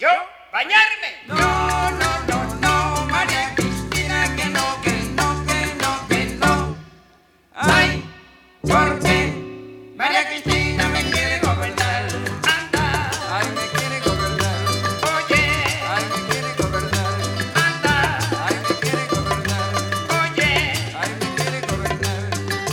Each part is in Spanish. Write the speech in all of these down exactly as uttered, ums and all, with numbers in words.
¿Yo? ¿Bañarme? No, no, no, no, María Cristina, que no, que no, que no, que no. Ay, porque María Cristina me quiere gobernar. Anda, Ay, me quiere gobernar. oye, Ay, me quiere gobernar. anda, Ay, me quiere gobernar. oye. Ay, me quiere gobernar.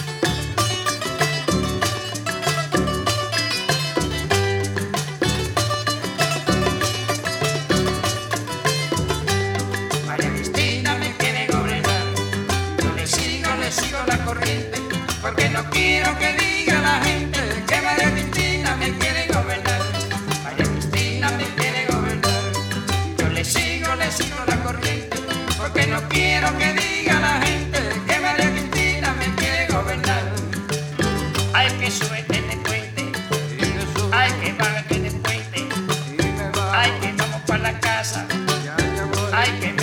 María Cristina me quiere gobernar. Yo le sigo, le sigo la corriente, porque no quiero que diga la gente que María Cristina me quiere gobernar. María Cristina me quiere gobernar. Yo le sigo, le sigo la corriente, porque no quiero que diga la gente que María Cristina me quiere gobernar. Hay que subirte en el puente, Y me subo, hay que bajarte en el puente, y me bajo, hay que vamos para la casa, ya, ya voy. hay que